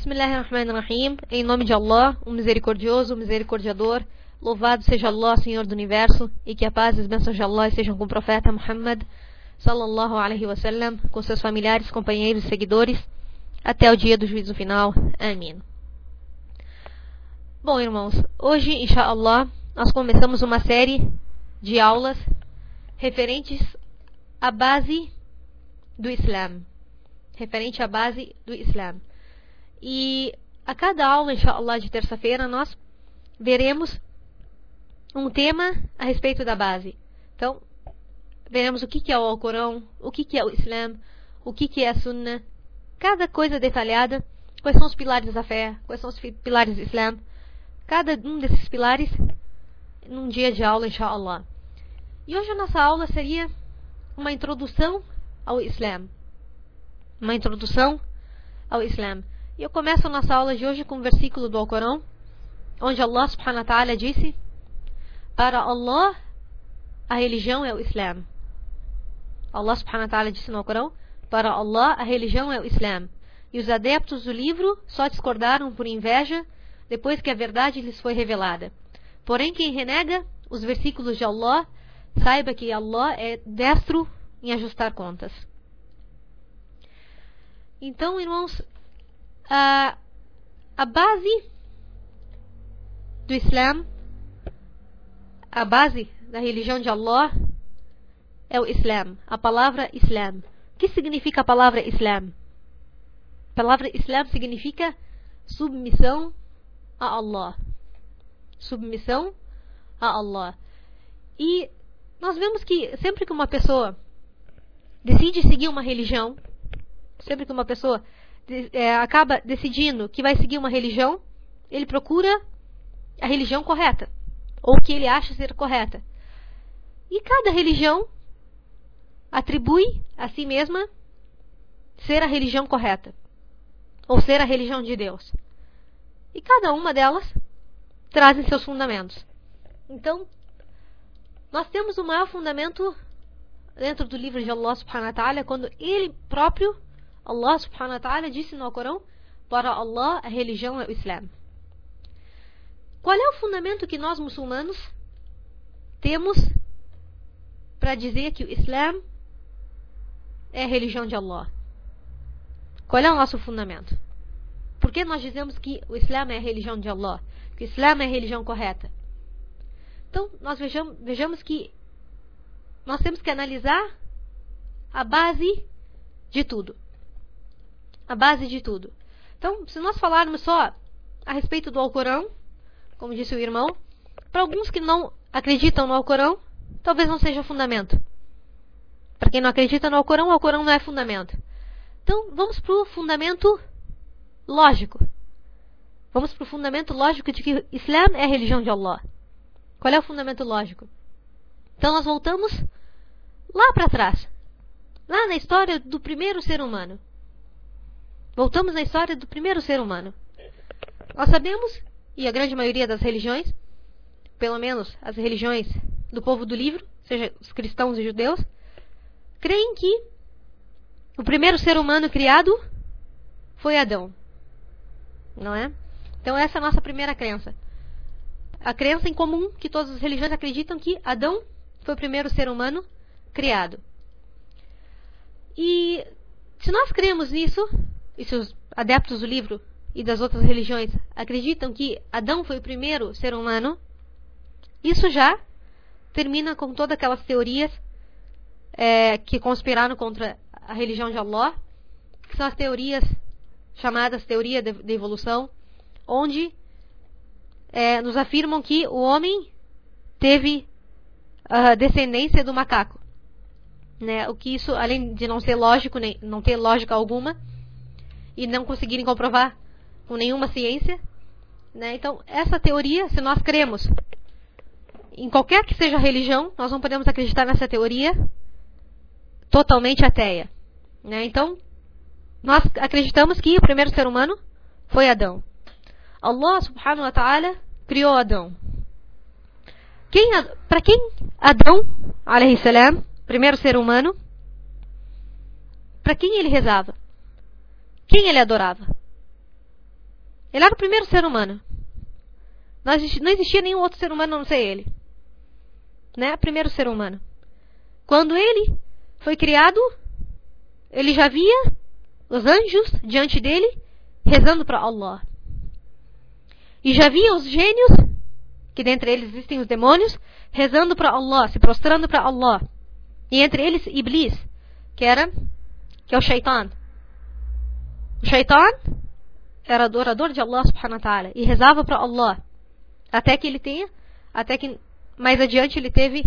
Bismillahirrahmanirrahim. Em nome de Allah, o misericordioso, o misericordiador. Louvado seja Allah, Senhor do Universo, e que a paz e as bênçãos de Allah estejam com o profeta Muhammad sallallahu alaihi wasallam, com seus familiares, companheiros e seguidores, até o dia do juízo final. Amém. Bom, irmãos, hoje, inshallah, nós começamos uma série de aulas referentes à base do Islã. Referente à base do Islã. E a cada aula, inshallah, de terça-feira, nós veremos um tema a respeito da base. Então, veremos o que é o Alcorão, o que é o Islã, o que é a Sunnah, cada coisa detalhada, quais são os pilares da fé, quais são os pilares do Islã, cada um desses pilares num dia de aula, inshallah. E hoje a nossa aula seria uma introdução ao Islã. Uma introdução ao Islã. E eu começo a nossa aula de hoje com um versículo do Alcorão, onde Allah subhanahu wa ta'ala disse: para Allah, a religião é o Islã. Allah subhanahu wa ta'ala disse no Alcorão: para Allah, a religião é o Islã. E os adeptos do livro só discordaram por inveja depois que a verdade lhes foi revelada. Porém, quem renega os versículos de Allah, saiba que Allah é destro em ajustar contas. Então, irmãos, a base do Islã, a base da religião de Allah é o Islã, a palavra Islã. O que significa a palavra Islã? A palavra Islã significa submissão a Allah. Submissão a Allah. E nós vemos que sempre que uma pessoa decide seguir uma religião, sempre que uma pessoa acaba decidindo que vai seguir uma religião, ele procura a religião correta, ou que ele acha ser correta. E cada religião atribui a si mesma ser a religião correta, ou ser a religião de Deus. E cada uma delas trazem seus fundamentos. Então, nós temos o maior fundamento dentro do livro de Allah subhanahu wa ta'ala, quando ele próprio, Allah subhanahu wa ta'ala, disse no Alcorão: para Allah, a religião é o Islã. Qual é o fundamento que nós muçulmanos temos para dizer que o Islã é a religião de Allah? Qual é o nosso fundamento? Por que nós dizemos que o Islã é a religião de Allah? Que o Islã é a religião correta? Então, nós vejamos que nós temos que analisar a base de tudo. A base de tudo. Então, se nós falarmos só a respeito do Alcorão, como disse o irmão, para alguns que não acreditam no Alcorão, talvez não seja fundamento. Para quem não acredita no Alcorão, o Alcorão não é fundamento. Então, vamos para o fundamento lógico. Vamos para o fundamento lógico de que o Islã é a religião de Allah. Qual é o fundamento lógico? Então, nós voltamos lá para trás. Lá na história do primeiro ser humano. Voltamos na história do primeiro ser humano. Nós sabemos, e a grande maioria das religiões, pelo menos as religiões do povo do livro, seja os cristãos e judeus, creem que o primeiro ser humano criado foi Adão. Não é? Então essa é a nossa primeira crença. A crença em comum que todas as religiões acreditam que Adão foi o primeiro ser humano criado. E se nós cremos nisso, e se os adeptos do livro e das outras religiões acreditam que Adão foi o primeiro ser humano, isso já termina com todas aquelas teorias que conspiraram contra a religião de Allah, que são as teorias chamadas teoria de evolução, onde nos afirmam que o homem teve a descendência do macaco. Né? O que isso, além de não ser lógico, não ter lógica alguma, e não conseguirem comprovar com nenhuma ciência, né? Então, essa teoria, se nós cremos em qualquer que seja a religião, nós não podemos acreditar nessa teoria totalmente ateia. Né? Então, nós acreditamos que o primeiro ser humano foi Adão. Allah subhanahu wa ta'ala criou Adão. Para quem Adão, alayhi salam, primeiro ser humano, para quem ele rezava? Quem ele adorava? Ele era o primeiro ser humano. Não existia nenhum outro ser humano a não ser ele. Né? Primeiro ser humano. Quando ele foi criado, ele já via os anjos diante dele rezando para Allah. E já via os gênios, que dentre eles existem os demônios, rezando para Allah, se prostrando para Allah. E entre eles Iblis, que é o Shaitan. O Shaitan era adorador de Allah subhanahu wa ta'ala e rezava para Allah. Até que mais adiante ele teve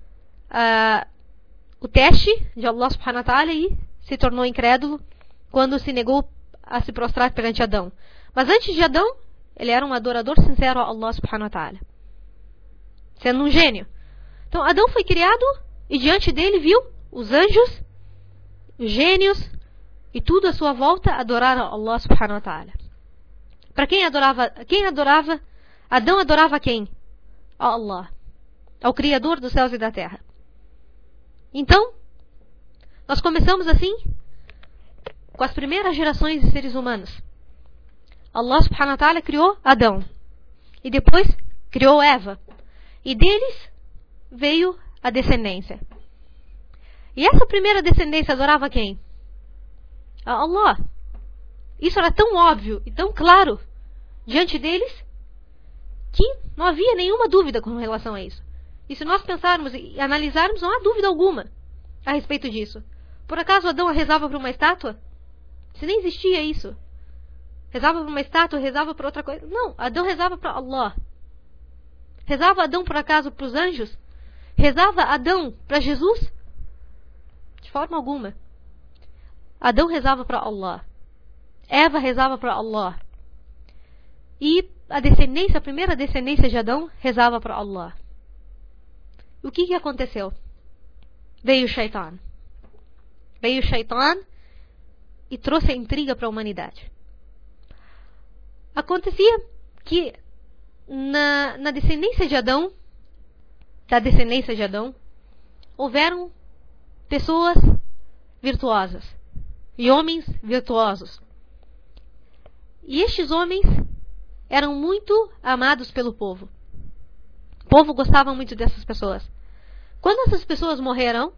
o teste de Allah subhanahu wa ta'ala e se tornou incrédulo quando se negou a se prostrar perante Adão. Mas antes de Adão, ele era um adorador sincero a Allah subhanahu wa ta'ala, sendo um gênio. Então Adão foi criado e diante dele viu os anjos, os gênios e tudo à sua volta adorar a Allah subhanahu wa ta'ala. Para quem adorava? Adão adorava quem? A Allah, ao Criador dos céus e da terra. Então, nós começamos assim com as primeiras gerações de seres humanos. Allah subhanahu wa ta'ala criou Adão. E depois criou Eva. E deles veio a descendência. E essa primeira descendência adorava quem? A Allah. Isso era tão óbvio e tão claro diante deles que não havia nenhuma dúvida com relação a isso. E se nós pensarmos e analisarmos, não há dúvida alguma a respeito disso. Por acaso Adão rezava para uma estátua? Se nem existia isso. Rezava para uma estátua, rezava para outra coisa. Não, Adão rezava para Allah. Rezava Adão por acaso para os anjos? Rezava Adão para Jesus? De forma alguma. Adão rezava para Allah. Eva rezava para Allah. E a primeira descendência de Adão rezava para Allah. O que aconteceu? Veio o Shaitan. Veio o Shaitan e trouxe a intriga para a humanidade. Acontecia que na descendência de Adão, houveram pessoas virtuosas e homens virtuosos. E estes homens eram muito amados pelo povo. O povo gostava muito dessas pessoas. Quando essas pessoas morreram,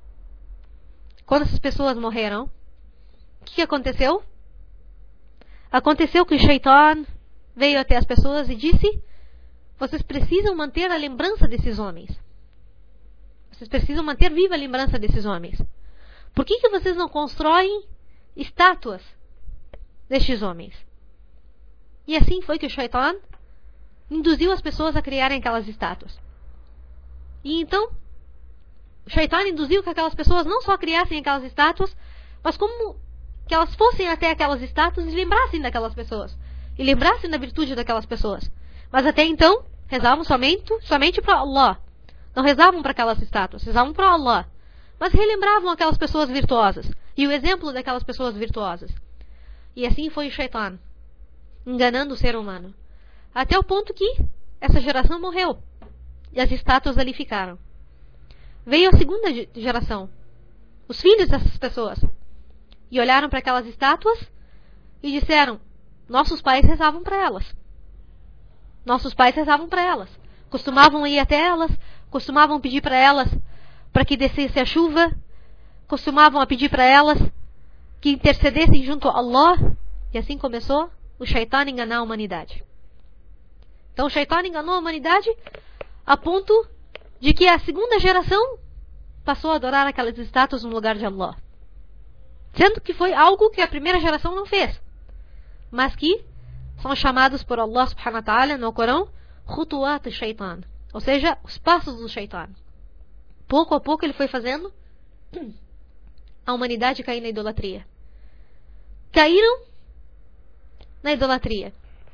o que aconteceu? Aconteceu que o Shaitan veio até as pessoas e disse: vocês precisam manter a lembrança desses homens. Vocês precisam manter viva a lembrança desses homens. Por que vocês não constroem estátuas destes homens? E assim foi que o Shaitan induziu as pessoas a criarem aquelas estátuas. E então, o Shaitan induziu que aquelas pessoas não só criassem aquelas estátuas, mas como que elas fossem até aquelas estátuas e lembrassem daquelas pessoas. E lembrassem da virtude daquelas pessoas. Mas até então, rezavam somente para Allah. Não rezavam para aquelas estátuas, rezavam para Allah. Mas relembravam aquelas pessoas virtuosas. E o exemplo daquelas pessoas virtuosas. E assim foi o Shaitan, enganando o ser humano. Até o ponto que essa geração morreu. E as estátuas ali ficaram. Veio a segunda geração. Os filhos dessas pessoas. E olharam para aquelas estátuas e disseram: nossos pais rezavam para elas. Nossos pais rezavam para elas. Costumavam ir até elas. Costumavam pedir para elas para que descesse a chuva. Costumavam a pedir para elas que intercedessem junto a Allah. E assim começou o Shaitan enganar a humanidade. Então o Shaitan enganou a humanidade a ponto de que a segunda geração passou a adorar aquelas estátuas no lugar de Allah. Sendo que foi algo que a primeira geração não fez. Mas que são chamados por Allah subhanahu wa ta'ala no Corão Khutuwat al-Shaitan. Ou seja, os passos do Shaitan. Pouco a pouco ele foi fazendo a humanidade cair na idolatria. Caíram na idolatria.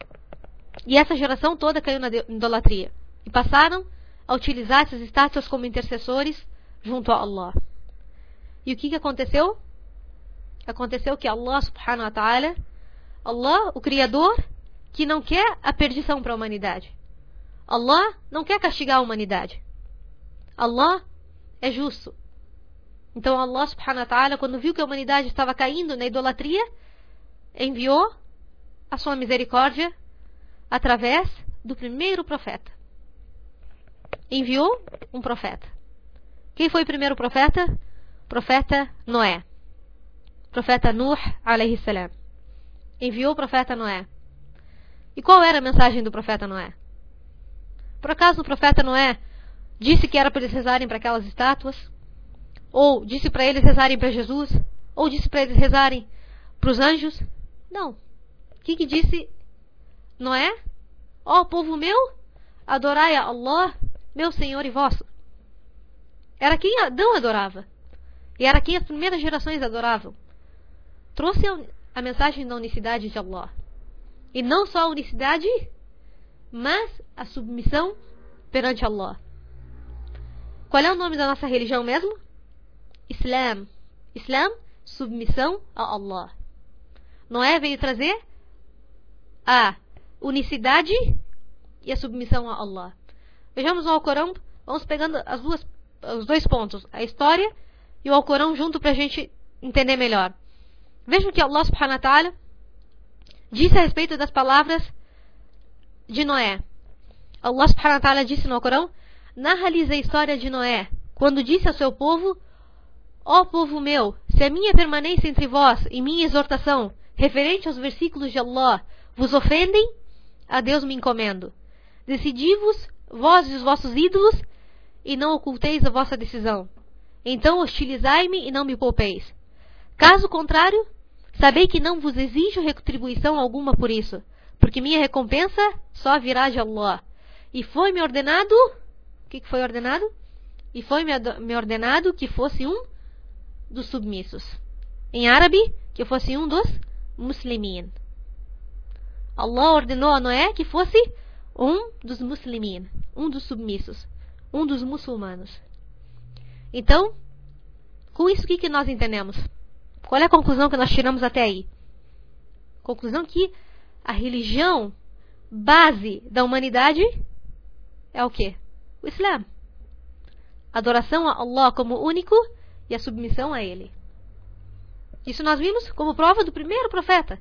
E essa geração toda caiu na idolatria. E passaram a utilizar essas estátuas como intercessores junto a Allah. E o que aconteceu? Aconteceu que Allah subhanahu wa ta'ala, Allah, o Criador, que não quer a perdição para a humanidade. Allah não quer castigar a humanidade. Allah é justo. Então Allah subhanahu wa ta'ala, quando viu que a humanidade estava caindo na idolatria, enviou a sua misericórdia através do primeiro profeta. Enviou um profeta. Quem foi o primeiro profeta? Profeta Noé. Profeta Nuh, alayhi salam. Enviou o profeta Noé. E qual era a mensagem do profeta Noé? Por acaso o profeta Noé disse que era para eles rezarem para aquelas estátuas? Ou disse para eles rezarem para Jesus? Ou disse para eles rezarem para os anjos? Não. O que disse Noé? Ó povo meu, adorai a Allah, meu Senhor e vosso. Era quem Adão adorava. E era quem as primeiras gerações adoravam. Trouxe a mensagem da unicidade de Allah. E não só a unicidade, mas a submissão perante Allah. Qual é o nome da nossa religião mesmo? Islam. Islam, submissão a Allah. Noé veio trazer a unicidade e a submissão a Allah. Vejamos o Alcorão, vamos pegando os dois pontos, a história e o Alcorão junto para a gente entender melhor. Vejam que Allah subhanahu wa ta'ala disse a respeito das palavras de Noé. Allah subhanahu wa ta'ala disse no Alcorão: narra-lhes a história de Noé, quando disse ao seu povo: ó povo meu, se a minha permanência entre vós e minha exortação referente aos versículos de Allah vos ofendem, a Deus me encomendo. Decidi-vos, vós e os vossos ídolos, e não oculteis a vossa decisão. Então hostilizai-me e não me poupeis. Caso contrário, sabei que não vos exijo retribuição alguma por isso, porque minha recompensa só virá de Allah. E foi-me ordenado... O que foi ordenado? E foi-me ordenado que fosse um dos submissos. Em árabe, que fosse um dos muslimin. Allah ordenou a Noé que fosse um dos muslimin, um dos submissos, um dos muçulmanos. Então, com isso, o que nós entendemos? Qual é a conclusão que nós tiramos até aí? Conclusão que a religião base da humanidade é o quê? O Islã. Adoração a Allah como único e a submissão a Ele. Isso nós vimos como prova do primeiro profeta.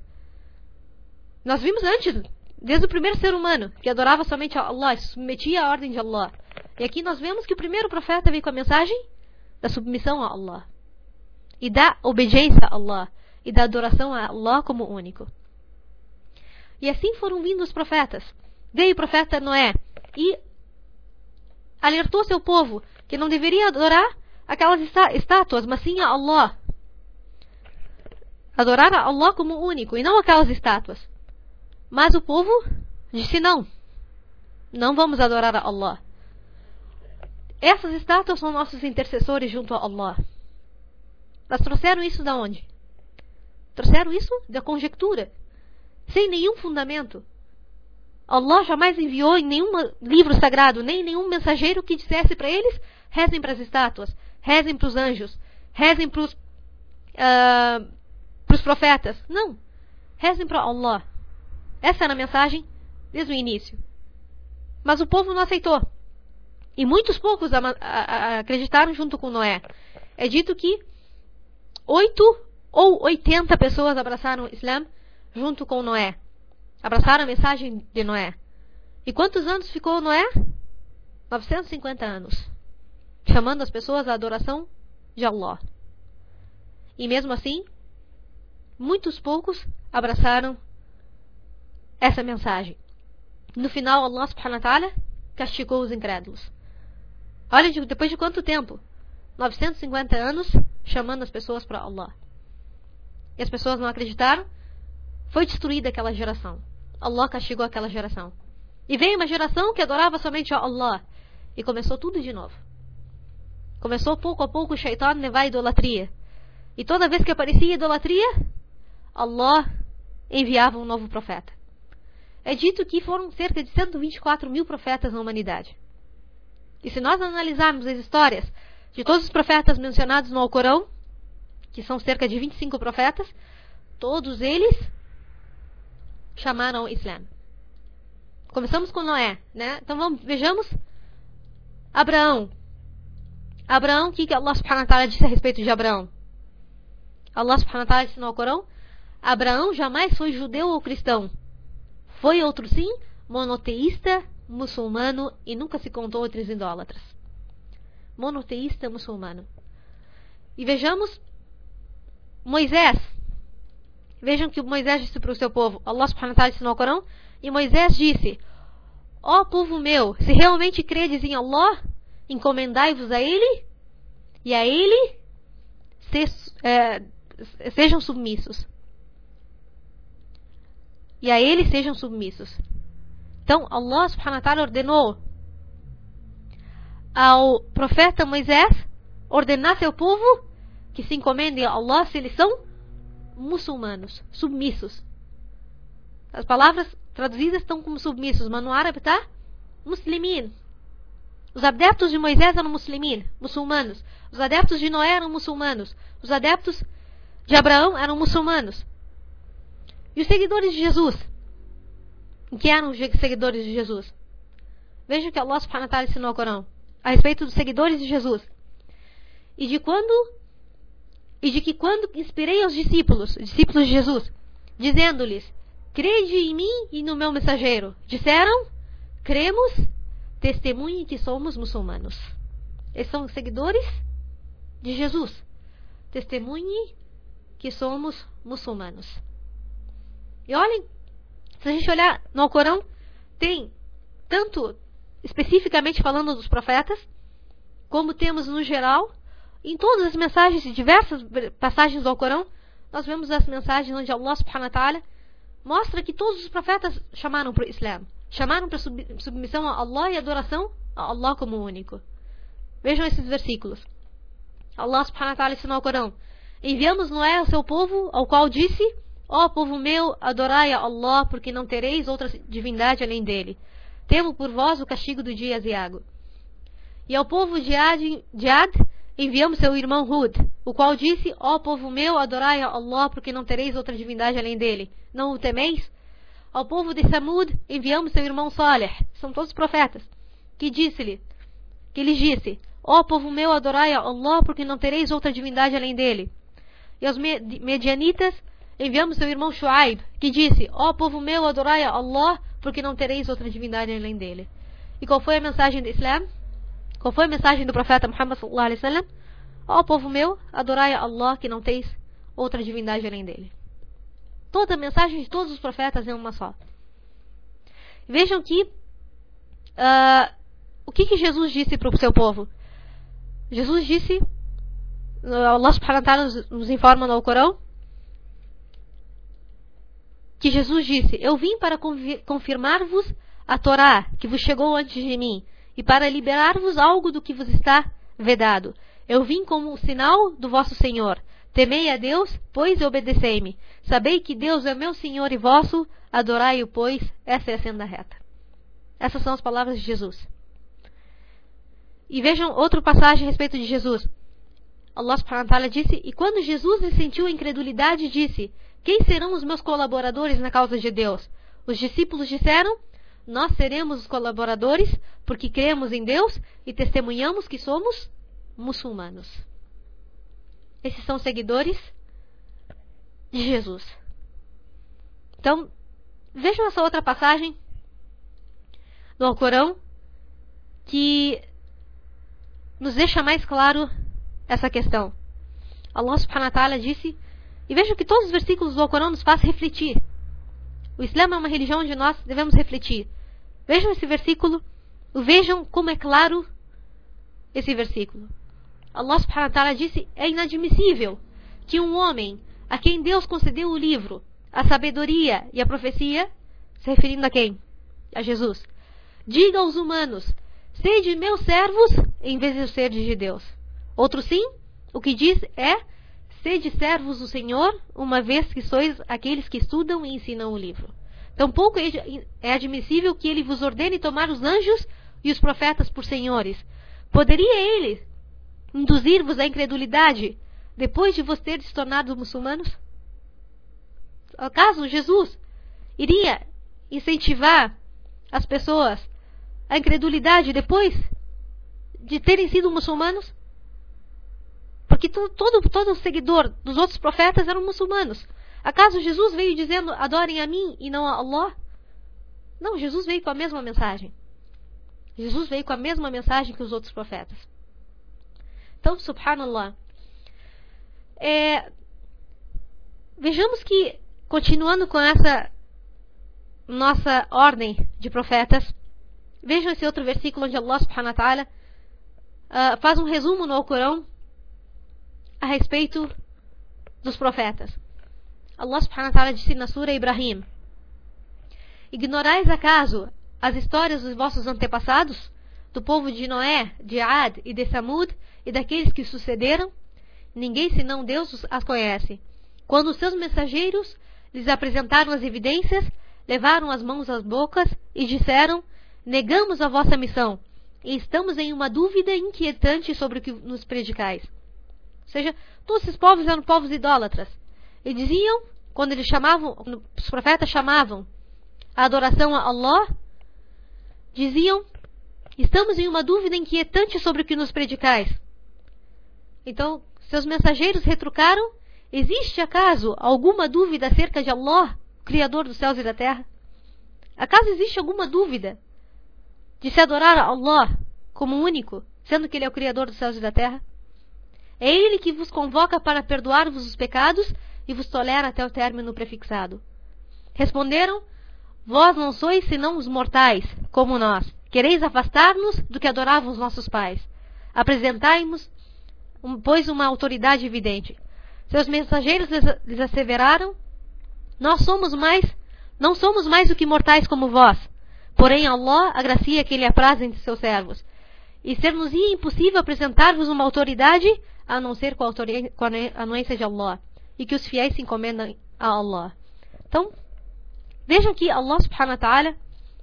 Nós vimos antes, desde o primeiro ser humano, que adorava somente a Allah, se submetia à ordem de Allah. E aqui nós vemos que o primeiro profeta veio com a mensagem da submissão a Allah. E da obediência a Allah. E da adoração a Allah como único. E assim foram vindo os profetas. Veio o profeta Noé e alertou seu povo que não deveria adorar aquelas estátuas, mas sim a Allah. Adorar a Allah como único e não aquelas estátuas. Mas o povo disse não. Não vamos adorar a Allah. Essas estátuas são nossos intercessores junto a Allah. Elas trouxeram isso da onde? Trouxeram isso da conjectura. Sem nenhum fundamento. Allah jamais enviou em nenhum livro sagrado, nem nenhum mensageiro que dissesse para eles: rezem para as estátuas, rezem para os anjos, rezem para os profetas. Não. Rezem para Allah. Essa era a mensagem desde o início. Mas o povo não aceitou. E muitos poucos acreditaram junto com Noé. É dito que 8 ou 80 pessoas abraçaram o Islã junto com Noé. Abraçaram a mensagem de Noé. E quantos anos ficou Noé? 950 anos. Chamando as pessoas à adoração de Allah. E mesmo assim, muitos poucos abraçaram essa mensagem. No final, Allah subhanahu wa ta'ala castigou os incrédulos. Olha, depois de quanto tempo? 950 anos chamando as pessoas para Allah. E as pessoas não acreditaram. Foi destruída aquela geração. Allah castigou aquela geração. E veio uma geração que adorava somente a Allah. E começou tudo de novo. Começou pouco a pouco o Shaitan levar a idolatria. E toda vez que aparecia idolatria, Allah enviava um novo profeta. É dito que foram cerca de 124 mil profetas na humanidade. E se nós analisarmos as histórias de todos os profetas mencionados no Alcorão, que são cerca de 25 profetas, todos eles chamaram o Islã. Começamos com Noé, né? Então vejamos Abraão. Abraão, o que Allah subhanahu wa ta'ala disse a respeito de Abraão? Allah subhanahu wa ta'ala disse no Alcorão: Abraão jamais foi judeu ou cristão. Foi outro sim, monoteísta, muçulmano e nunca se contou entre os idólatras. Monoteísta, muçulmano. E vejamos Moisés. Vejam que Moisés disse para o seu povo. Allah subhanahu wa ta'ala disse no Corão. E Moisés disse: ó povo meu, se realmente credes em Allah, encomendai-vos a Ele, e a Ele sejam submissos. E a Ele sejam submissos. Então, Allah subhanahu wa ta'ala ordenou ao profeta Moisés ordenar seu povo que se encomendem a Allah se eles são muçulmanos, submissos. As palavras traduzidas estão como submissos, mas no árabe está muslimin. Os adeptos de Moisés eram muçulmanos. Os adeptos de Noé eram muçulmanos. Os adeptos de Abraão eram muçulmanos. E os seguidores de Jesus? O que eram os seguidores de Jesus? Vejam que Allah subhanahu wa ta'ala ensinou no Corão a respeito dos seguidores de Jesus. E de que quando inspirei aos discípulos de Jesus, dizendo-lhes: crede em mim e no meu mensageiro. Disseram: cremos, testemunhe que somos muçulmanos. Esses são os seguidores de Jesus. Testemunhe que somos muçulmanos. E olhem, se a gente olhar no Alcorão, tem tanto especificamente falando dos profetas, como temos no geral, em todas as mensagens, em diversas passagens do Alcorão, nós vemos as mensagens onde Allah subhanahu wa ta'ala mostra que todos os profetas chamaram para o Islã, chamaram para submissão a Allah e adoração a Allah como único. Vejam esses versículos. Allah subhanahu wa ta'ala ensinou no Corão: enviamos Noé ao seu povo, ao qual disse: ó povo meu, adorai a Allah, porque não tereis outra divindade além dele. Temo por vós o castigo do dia aziago. E ao povo de Ad enviamos seu irmão Hud, o qual disse: ó povo meu, adorai a Allah, porque não tereis outra divindade além dele. Não o temeis? Ao povo de Samud enviamos seu irmão Saleh, são todos profetas, que lhes disse: ó povo meu, adorai a Allah, porque não tereis outra divindade além dele. E aos medianitas enviamos seu irmão Shuaib, que disse: ó povo meu, adorai a Allah, porque não tereis outra divindade além dele. E qual foi a mensagem do Islã? Qual foi a mensagem do profeta Muhammad sallallahu alaihi wasallam? Ó povo meu, adorai a Allah, que não teis outra divindade além dele. Toda a mensagem de todos os profetas é uma só. Vejam que o que Jesus disse para o seu povo? Jesus disse, Allah subhanahu wa ta'ala nos informa no Alcorão, que Jesus disse: eu vim para confirmar-vos a Torá, que vos chegou antes de mim, e para liberar-vos algo do que vos está vedado. Eu vim como o sinal do vosso Senhor. Temei a Deus, pois, e obedecei-me. Sabei que Deus é meu Senhor e vosso, adorai-o, pois, essa é a senda reta. Essas são as palavras de Jesus. E vejam outra passagem a respeito de Jesus. Allah subhanahu wa ta'ala disse: e quando Jesus sentiu a incredulidade, disse: quem serão os meus colaboradores na causa de Deus? Os discípulos disseram: nós seremos os colaboradores, porque cremos em Deus e testemunhamos que somos muçulmanos. Esses são seguidores de Jesus. Então, vejam essa outra passagem do Alcorão que nos deixa mais claro essa questão. Allah subhanahu wa ta'ala disse, e vejam que todos os versículos do Alcorão nos fazem refletir. O Islã é uma religião onde nós devemos refletir. Vejam esse versículo, vejam como é claro esse versículo. Allah subhanahu wa ta'ala disse: é inadmissível que um homem a quem Deus concedeu o livro, a sabedoria e a profecia, se referindo a quem? A Jesus, diga aos humanos: sede meus servos, em vez de ser de Deus. Outro sim, o que diz é: sede servos do Senhor, uma vez que sois aqueles que estudam e ensinam o livro. Tampouco é admissível que ele vos ordene tomar os anjos e os profetas por senhores. Poderia ele induzir-vos à incredulidade depois de vos teres tornado muçulmanos? Acaso Jesus iria incentivar as pessoas à incredulidade depois de terem sido muçulmanos? Porque todo seguidor dos outros profetas eram muçulmanos. Acaso Jesus veio dizendo, adorem a mim e não a Allah? Não, Jesus veio com a mesma mensagem. Jesus veio com a mesma mensagem que os outros profetas. Então, subhanallah, vejamos que, continuando com essa nossa ordem de profetas, vejam esse outro versículo onde Allah subhanahu wa ta'ala faz um resumo no Alcorão a respeito dos profetas. Allah subhanahu wa ta'ala disse na Sura Ibrahim: ignorais acaso as histórias dos vossos antepassados, do povo de Noé, de Ad e de Samud, e daqueles que sucederam? Ninguém senão Deus as conhece. Quando os seus mensageiros lhes apresentaram as evidências, levaram as mãos às bocas e disseram: negamos a vossa missão e estamos em uma dúvida inquietante sobre o que nos predicais. Ou seja, todos esses povos eram povos idólatras. E diziam, quando eles chamavam, os profetas chamavam a adoração a Allah, diziam: estamos em uma dúvida inquietante sobre o que nos predicais. Então, seus mensageiros retrucaram: existe acaso alguma dúvida acerca de Allah, Criador dos céus e da terra? Acaso existe alguma dúvida de se adorar a Allah como único, sendo que Ele é o Criador dos céus e da terra? É Ele que vos convoca para perdoar-vos os pecados e vos tolera até o término prefixado. Responderam: vós não sois senão os mortais, como nós. Quereis afastar-nos do que adoravam os nossos pais. Apresentai-nos, pois, uma autoridade evidente. Seus mensageiros lhes asseveraram: não somos mais do que mortais como vós. Porém, Allah agracia que Ele apraz entre seus servos. E ser-nos-ia impossível apresentar-vos uma autoridade, a não ser com a anuência de Allah. E que os fiéis se encomendam a Allah. Então, vejam que Allah subhanahu wa ta'ala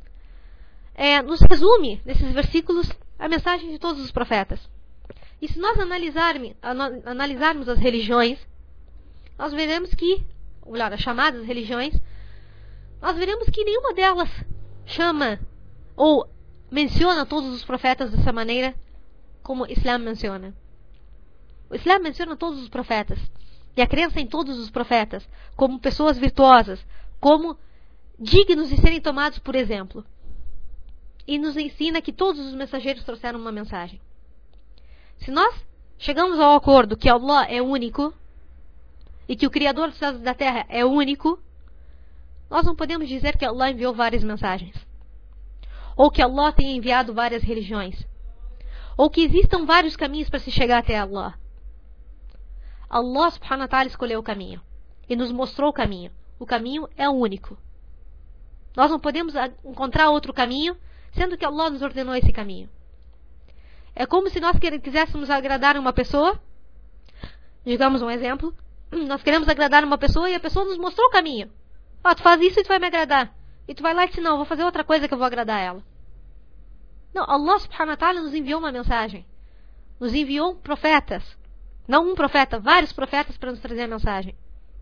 nos resume, nesses versículos, a mensagem de todos os profetas. E se nós analisarmos as religiões, nós veremos que, ou melhor, as chamadas religiões, nós veremos que nenhuma delas chama ou menciona todos os profetas dessa maneira como o Islã menciona. O Islã menciona todos os profetas. E a crença em todos os profetas como pessoas virtuosas, como dignos de serem tomados por exemplo. E nos ensina que todos os mensageiros trouxeram uma mensagem. Se nós chegamos ao acordo que Allah é único e que o Criador dos céus e da terra é único, nós não podemos dizer que Allah enviou várias mensagens. Ou que Allah tenha enviado várias religiões. Ou que existam vários caminhos para se chegar até Allah. Allah subhanahu wa ta'ala escolheu o caminho. E nos mostrou o caminho. O caminho é o único. Nós não podemos encontrar outro caminho, sendo que Allah nos ordenou esse caminho. É como se nós quiséssemos agradar uma pessoa. Digamos um exemplo. Nós queremos agradar uma pessoa e a pessoa nos mostrou o caminho. Tu faz isso e tu vai me agradar. E tu vai lá e diz: não, eu vou fazer outra coisa que eu vou agradar ela. Não, Allah subhanahu wa ta'ala nos enviou uma mensagem. Nos enviou profetas. Não um profeta, vários profetas para nos trazer a mensagem.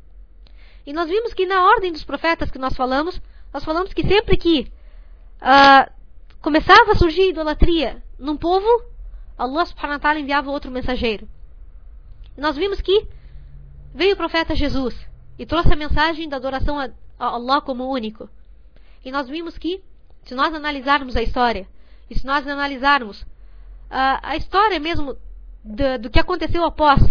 E nós vimos que na ordem dos profetas que nós falamos que sempre que começava a surgir idolatria num povo, Allah subhanahu wa ta'ala enviava outro mensageiro. E nós vimos que veio o profeta Jesus e trouxe a mensagem da adoração a Allah como único. E nós vimos que, se nós analisarmos a história, e se nós analisarmos a história mesmo do que aconteceu após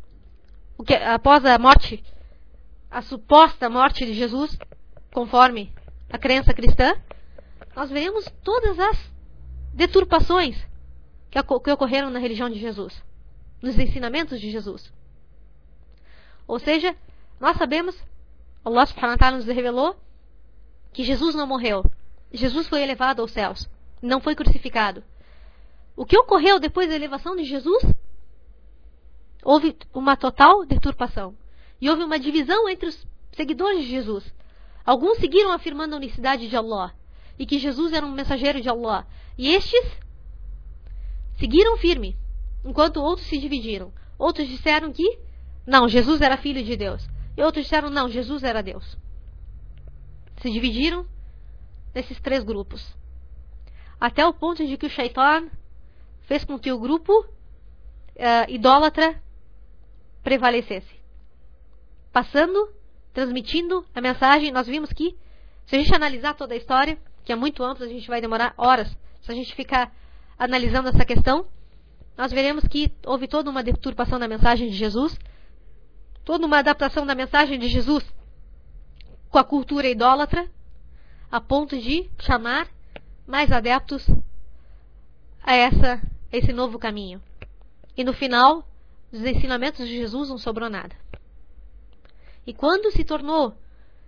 a morte, a suposta morte de Jesus, conforme a crença cristã, nós veremos todas as deturpações que ocorreram na religião de Jesus, nos ensinamentos de Jesus. Ou seja, nós sabemos, Allah subhanahu wa ta'ala nos revelou que Jesus não morreu. Jesus foi elevado aos céus. Não foi crucificado. O que ocorreu depois da elevação de Jesus? Houve uma total deturpação. E houve uma divisão entre os seguidores de Jesus. Alguns seguiram afirmando a unicidade de Allah. E que Jesus era um mensageiro de Allah. E estes seguiram firme. Enquanto outros se dividiram. Outros disseram que não, Jesus era filho de Deus. E outros disseram não, Jesus era Deus. Se dividiram nesses três grupos. Até o ponto de que o Shaitan fez com que o grupo idólatra prevalecesse. Passando transmitindo a mensagem. Nós vimos que, se a gente analisar toda a história, que é muito ampla, a gente vai demorar horas, se a gente ficar analisando essa questão, nós veremos que houve toda uma deturpação da mensagem de Jesus, toda uma adaptação da mensagem de Jesus com a cultura idólatra, a ponto de chamar mais adeptos a esse novo caminho. E no final, dos ensinamentos de Jesus não sobrou nada. E quando se tornou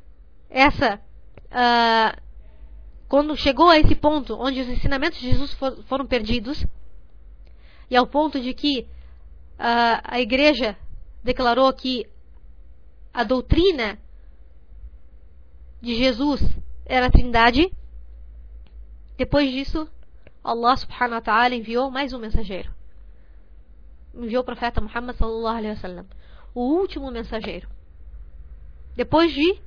quando chegou a esse ponto onde os ensinamentos de Jesus foram perdidos, e ao ponto de que a igreja declarou que a doutrina de Jesus era a Trindade, depois disso, Allah subhanahu wa ta'ala enviou mais um mensageiro. Enviou o profeta Muhammad sallallahu alaihi wasallam, o último mensageiro. Depois de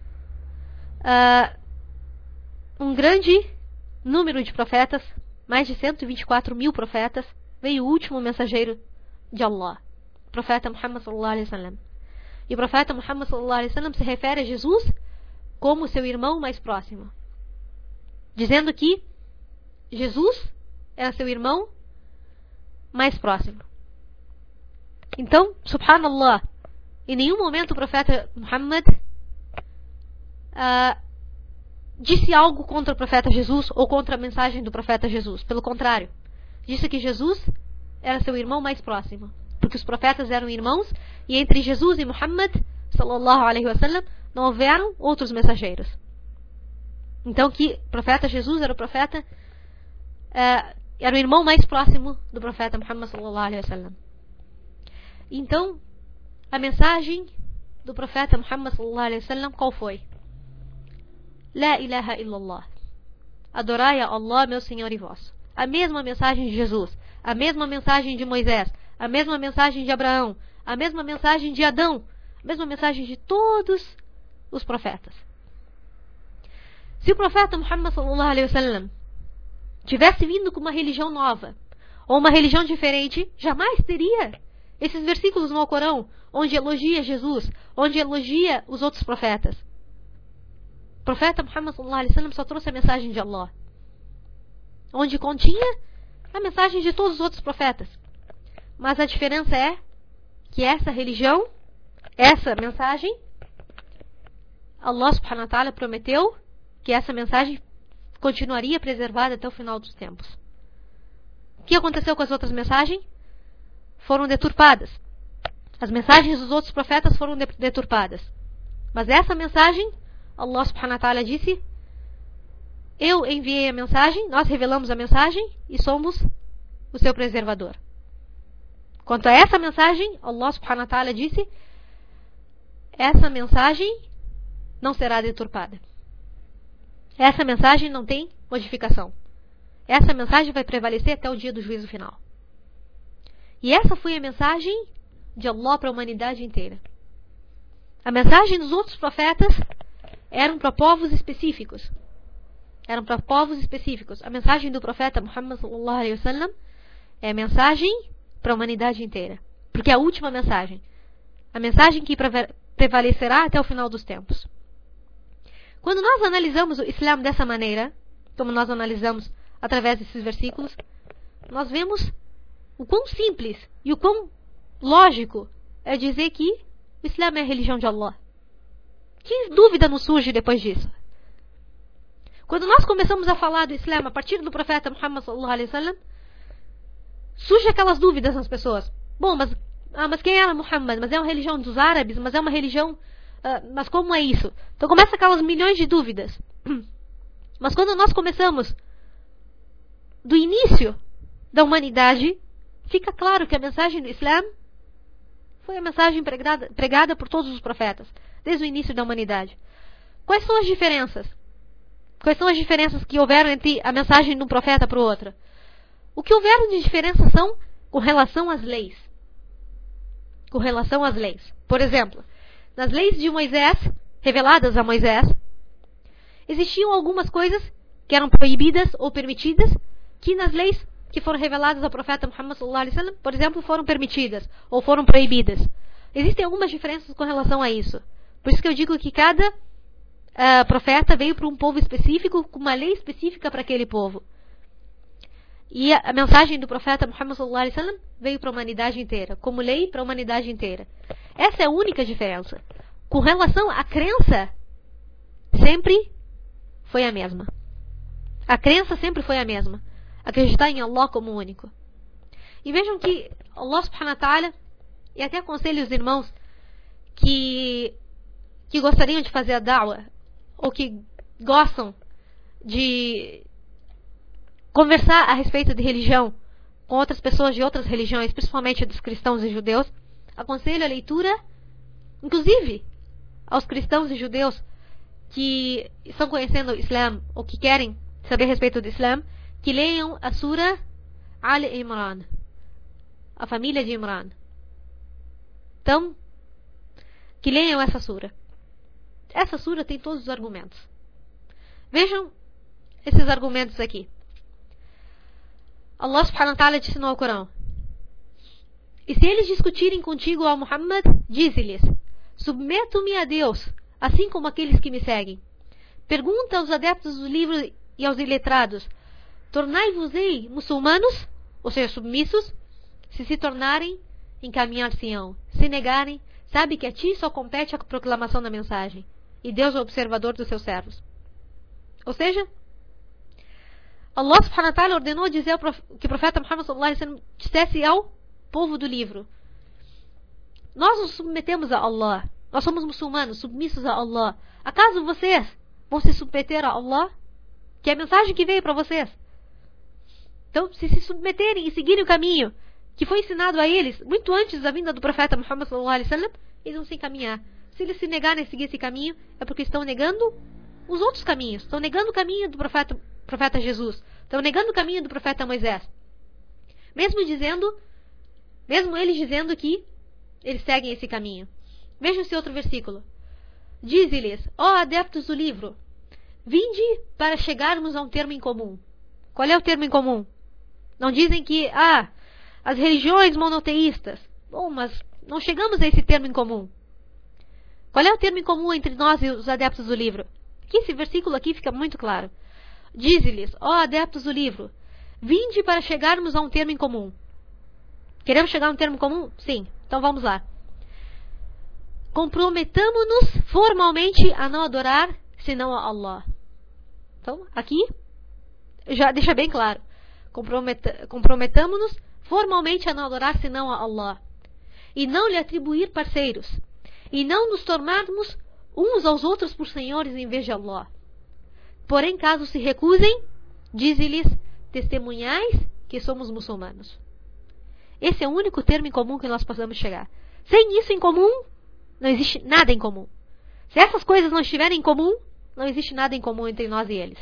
um grande número de profetas, mais de 124 mil profetas, veio o último mensageiro de Allah, o profeta Muhammad sallallahu alaihi wasallam. E o profeta Muhammad sallallahu alaihi wasallam se refere a Jesus como seu irmão mais próximo, dizendo que Jesus era seu irmão mais próximo. Então, subhanallah, em nenhum momento o profeta Muhammad disse algo contra o profeta Jesus ou contra a mensagem do profeta Jesus. Pelo contrário, disse que Jesus era seu irmão mais próximo, porque os profetas eram irmãos, e entre Jesus e Muhammad sallallahu alaihi wasallam não houveram outros mensageiros. Então que o profeta Jesus era era o irmão mais próximo do profeta Muhammad sallallahu alaihi wasallam. Então, a mensagem do profeta Muhammad sallallahu alaihi wasallam qual foi? La ilaha illallah. Adorai a Allah, meu Senhor e vosso. A mesma mensagem de Jesus, a mesma mensagem de Moisés, a mesma mensagem de Abraão, a mesma mensagem de Adão, a mesma mensagem de todos os profetas. Se o profeta Muhammad sallallahu alaihi wasallam tivesse vindo com uma religião nova, ou uma religião diferente, jamais teria esses versículos no Alcorão, onde elogia Jesus, onde elogia os outros profetas. O profeta Muhammad sallallahu alaihi wasallam só trouxe a mensagem de Allah, onde continha a mensagem de todos os outros profetas. Mas a diferença é que essa religião, essa mensagem, Allah subhanahu wa ta'ala prometeu que essa mensagem continuaria preservada até o final dos tempos. O que aconteceu com as outras mensagens? Foram deturpadas. As mensagens dos outros profetas foram deturpadas. Mas essa mensagem, Allah subhanahu wa ta'ala disse: eu enviei a mensagem, nós revelamos a mensagem e somos o seu preservador. Quanto a essa mensagem, Allah subhanahu wa ta'ala disse: essa mensagem não será deturpada. Essa mensagem não tem modificação. Essa mensagem vai prevalecer até o dia do juízo final. E essa foi a mensagem de Allah para a humanidade inteira. A mensagem dos outros profetas eram para povos específicos. Eram para povos específicos. A mensagem do profeta Muhammad sallallahu alaihi wasallam é a mensagem para a humanidade inteira. Porque é a última mensagem. A mensagem que prevalecerá até o final dos tempos. Quando nós analisamos o Islã dessa maneira, como nós analisamos através desses versículos, nós vemos o quão simples e o quão lógico é dizer que o Islã é a religião de Allah. Que dúvida nos surge depois disso? Quando nós começamos a falar do Islã a partir do profeta Muhammad sallallahu alaihi wasallam, surgem aquelas dúvidas nas pessoas. Bom, mas quem era Muhammad? Mas é uma religião dos árabes? Mas é uma religião... mas como é isso? Então começa aquelas milhões de dúvidas. Mas quando nós começamos do início da humanidade, fica claro que a mensagem do Islã foi a mensagem pregada por todos os profetas, desde o início da humanidade. Quais são as diferenças? Quais são as diferenças que houveram entre a mensagem de um profeta para o outro? O que houveram de diferença são com relação às leis. Com relação às leis. Por exemplo, nas leis de Moisés, reveladas a Moisés, existiam algumas coisas que eram proibidas ou permitidas, que nas leis que foram reveladas ao profeta Muhammad sallallahu alaihi wasallam, por exemplo, foram permitidas ou foram proibidas. Existem algumas diferenças com relação a isso. Por isso que eu digo que cada profeta veio para um povo específico, com uma lei específica para aquele povo. E a mensagem do profeta Muhammad sallallahu alaihi wasallam veio para a humanidade inteira, como lei para a humanidade inteira. Essa é a única diferença. Com relação à crença, sempre foi a mesma. A crença sempre foi a mesma. Acreditar em Allah como único. E vejam que Allah subhanahu wa ta'ala, e até aconselho os irmãos que gostariam de fazer a da'wah, ou que gostam de conversar a respeito de religião com outras pessoas de outras religiões, principalmente dos cristãos e judeus, aconselho a leitura, inclusive aos cristãos e judeus que estão conhecendo o Islã ou que querem saber a respeito do Islã, que leiam a Sura Al-Imran, a família de Imran. Então, que leiam essa Sura. Essa Sura tem todos os argumentos. Vejam esses argumentos aqui. Allah subhanahu wa ta'ala disse no Alcorão: e se eles discutirem contigo, ó Muhammad, dize-lhes: submeto-me a Deus, assim como aqueles que me seguem. Pergunta aos adeptos do livro e aos iletrados: tornai-vos-ei muçulmanos, ou seja, submissos, se tornarem, encaminhar-se-ão. Se negarem, sabe que a ti só compete a proclamação da mensagem, e Deus é o observador dos seus servos. Ou seja, Allah subhanahu wa ta'ala ordenou dizer que o profeta Muhammad sallallahu alaihi wasallam dissesse ao povo do livro: nós nos submetemos a Allah, nós somos muçulmanos, submissos a Allah. Acaso vocês vão se submeter a Allah? Que é a mensagem que veio para vocês. Então, se submeterem e seguirem o caminho que foi ensinado a eles muito antes da vinda do profeta Muhammad sallallahu alaihi wasallam, eles vão se encaminhar. Se eles se negarem a seguir esse caminho, é porque estão negando os outros caminhos. Estão negando o caminho do profeta Jesus. Estão negando o caminho do profeta Moisés. Mesmo eles dizendo que eles seguem esse caminho. Vejam esse outro versículo. Dize-lhes: ó adeptos do livro, vinde para chegarmos a um termo em comum. Qual é o termo em comum? Não dizem que, as religiões monoteístas. Bom, mas não chegamos a esse termo em comum. Qual é o termo em comum entre nós e os adeptos do livro? Aqui, esse versículo aqui fica muito claro. Dize-lhes: ó adeptos do livro, vinde para chegarmos a um termo em comum. Queremos chegar a um termo comum? Sim. Então vamos lá. Comprometamo-nos formalmente a não adorar senão a Allah. Então, aqui já deixa bem claro. Comprometamo-nos formalmente a não adorar senão a Allah, e não lhe atribuir parceiros, e não nos tornarmos uns aos outros por senhores em vez de Allah. Porém, caso se recusem, dize-lhes: testemunhais que somos muçulmanos. Esse é o único termo em comum que nós possamos chegar. Sem isso em comum, não existe nada em comum. Se essas coisas não estiverem em comum, não existe nada em comum entre nós e eles.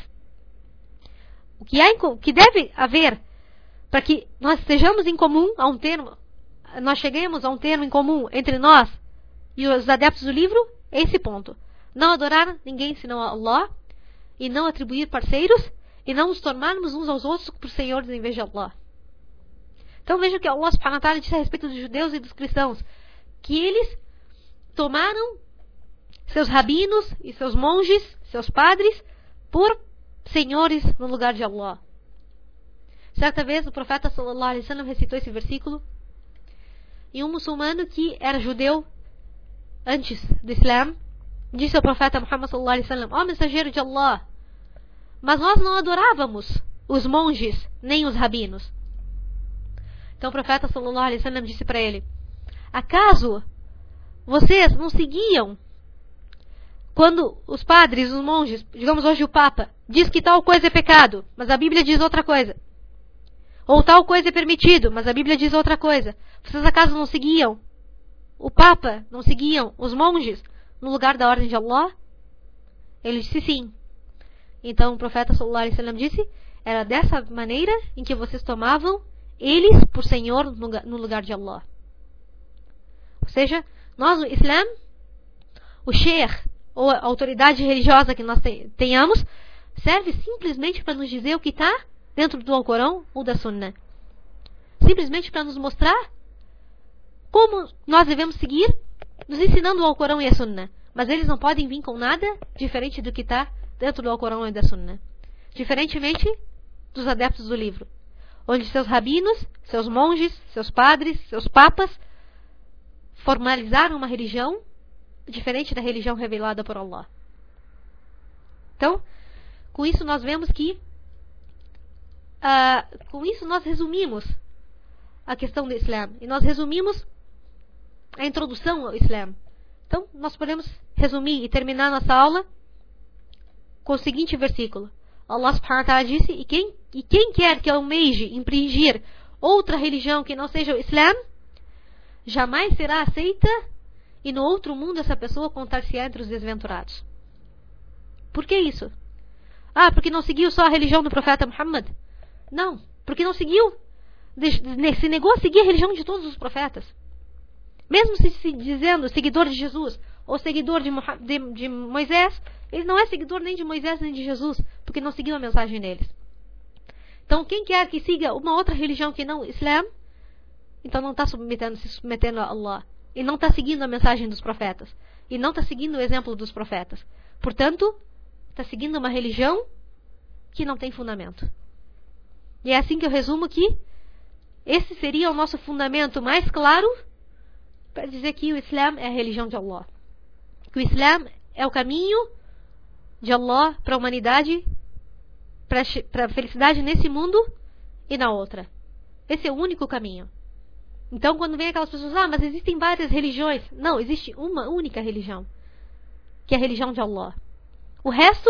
O que deve haver para que nós estejamos em comum a um termo, nós cheguemos a um termo em comum entre nós e os adeptos do livro, é esse ponto. Não adorar ninguém senão a Allah, e não atribuir parceiros, e não nos tornarmos uns aos outros por senhores em vez de Allah. Então vejam que Allah subhanahu wa ta'ala disse a respeito dos judeus e dos cristãos, que eles tomaram seus rabinos e seus monges, seus padres, por senhores no lugar de Allah. Certa vez o profeta sallallahu alaihi wasallam recitou esse versículo, e um muçulmano que era judeu antes do Islã disse ao profeta Muhammad sallallahu alaihi wasallam: ó mensageiro de Allah, mas nós não adorávamos os monges nem os rabinos. Então o profeta sallallahu alaihi wasallam disse para ele: acaso vocês não seguiam quando os padres, os monges, digamos hoje o Papa, diz que tal coisa é pecado, mas a Bíblia diz outra coisa? Ou tal coisa é permitido, mas a Bíblia diz outra coisa? Vocês acaso não seguiam o Papa, não seguiam os monges no lugar da ordem de Allah? Ele disse sim. Então o profeta sallallahu alaihi wasallam disse: era dessa maneira em que vocês tomavam eles por Senhor no lugar de Allah. Ou seja, nós no Islã, o sheikh ou a autoridade religiosa que nós tenhamos serve simplesmente para nos dizer o que está dentro do Alcorão ou da Sunnah. Simplesmente para nos mostrar como nós devemos seguir, nos ensinando o Alcorão e a Sunnah. Mas eles não podem vir com nada diferente do que está dentro do Alcorão e da Sunnah. Diferentemente dos adeptos do livro, onde seus rabinos, seus monges, seus padres, seus papas formalizaram uma religião diferente da religião revelada por Allah. Então, com isso nós vemos que com isso nós resumimos a questão do Islã e nós resumimos a introdução ao Islã. Então, nós podemos resumir e terminar nossa aula com o seguinte versículo. Allah subhanahu wa ta'ala disse, e quem quer que almeje impingir outra religião que não seja o Islã, jamais será aceita, e no outro mundo essa pessoa contar-se-á entre os desventurados. Por que isso? Porque não seguiu só a religião do profeta Muhammad? Não, porque não seguiu, se negou a seguir a religião de todos os profetas. Mesmo se dizendo seguidor de Jesus, ou seguidor de Moisés, ele não é seguidor nem de Moisés nem de Jesus, porque não seguiu a mensagem deles. Então, quem quer que siga uma outra religião que não o Islã, então não está se submetendo a Allah. E não está seguindo a mensagem dos profetas. E não está seguindo o exemplo dos profetas. Portanto, está seguindo uma religião que não tem fundamento. E é assim que eu resumo que esse seria o nosso fundamento mais claro para dizer que o Islã é a religião de Allah. Que o Islã é o caminho de Allah para a humanidade, para a felicidade nesse mundo e na outra. Esse é o único caminho. Então, quando vem aquelas pessoas, mas existem várias religiões. Não, existe uma única religião, que é a religião de Allah. O resto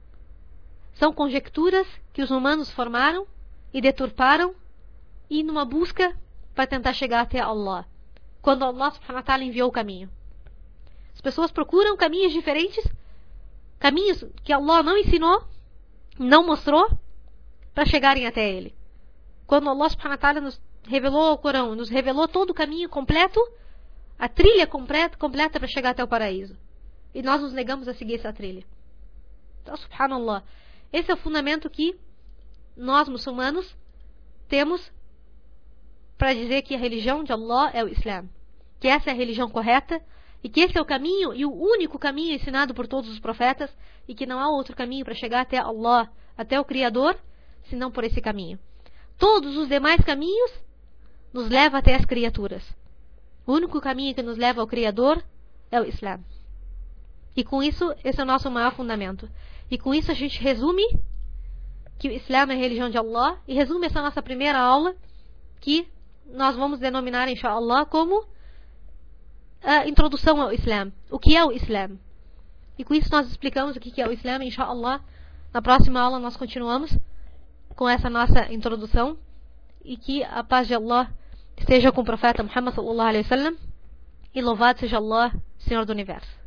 são conjecturas que os humanos formaram e deturparam e numa busca para tentar chegar até Allah. Quando Allah subhanahu wa ta'ala enviou o caminho. As pessoas procuram caminhos diferentes, caminhos que Allah não ensinou, não mostrou, para chegarem até Ele. Quando Allah subhanahu wa ta'ala nos revelou o Corão, nos revelou todo o caminho completo, a trilha completa para chegar até o paraíso. E nós nos negamos a seguir essa trilha. Então, subhanallah, esse é o fundamento que nós, muçulmanos, temos para dizer que a religião de Allah é o Islã. Que essa é a religião correta, e que esse é o caminho, e o único caminho ensinado por todos os profetas, e que não há outro caminho para chegar até Allah, até o Criador, senão por esse caminho. Todos os demais caminhos nos levam até as criaturas. O único caminho que nos leva ao Criador é o Islã. E com isso, esse é o nosso maior fundamento. E com isso a gente resume que o Islã é a religião de Allah, e resume essa nossa primeira aula, que nós vamos denominar, inshallah, como a introdução ao Islã. O que é o Islã? E com isso nós explicamos o que é o Islã, inshallah. Na próxima aula nós continuamos com essa nossa introdução, e que a paz de Allah esteja com o profeta Muhammad sallallahu alaihi wasallam, e louvado seja Allah, Senhor do Universo.